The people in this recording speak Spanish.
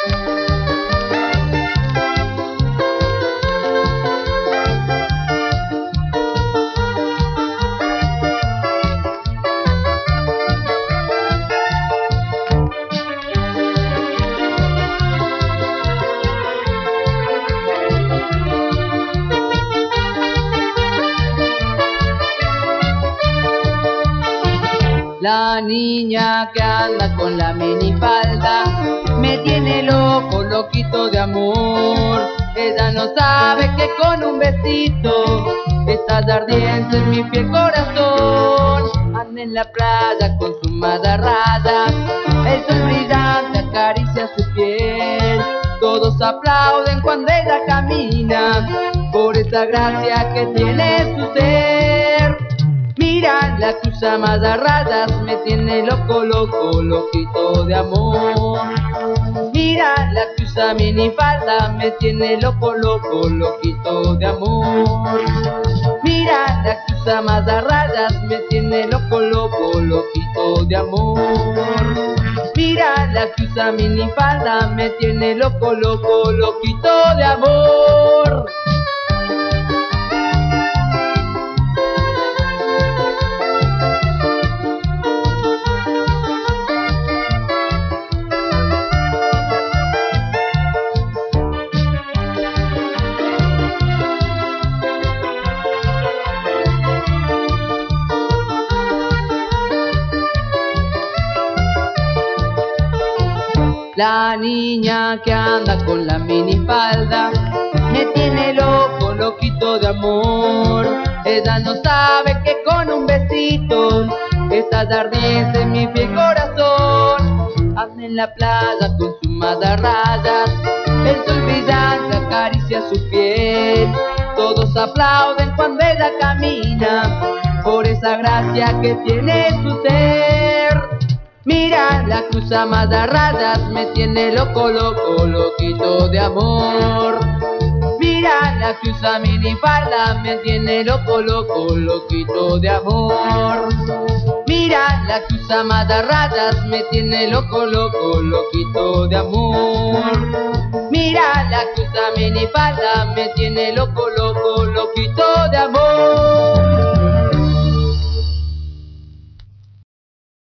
La niña que anda con la minifalda me tiene loco, loquito de amor. Ella no sabe que con un besito estás ardiente en mi fiel corazón. Anda en la playa con su madarrada, el sol brillante acaricia su piel. Todos aplauden cuando ella camina por esa gracia que tiene su ser. Mira, la que usa madarradas me tiene loco, loco, loquito de amor. Mira, la que usa minifalda me tiene loco, loco, loquito de amor. Mira, la que usa madarradas me tiene loco, loco, loquito de amor. Mira, la que usa minifalda me tiene loco, loco, loquito de amor. La niña que anda con la minifalda me tiene loco, loquito de amor. Ella no sabe que con un besito estás ardiente en mi fiel corazón. Anda en la playa con sus madarradas, el sol brillante acaricia su piel. Todos aplauden cuando ella camina por esa gracia que tiene su ser. Mira, la que usa madarradas me tiene loco, loco, loquito de amor. Mira, la que usa minifalda me tiene loco, loco, loquito de amor. Mira, la que usa madarradas me tiene loco, loco, loquito de amor. Mira, la que usa minifalda me tiene loco, loco, loquito de amor.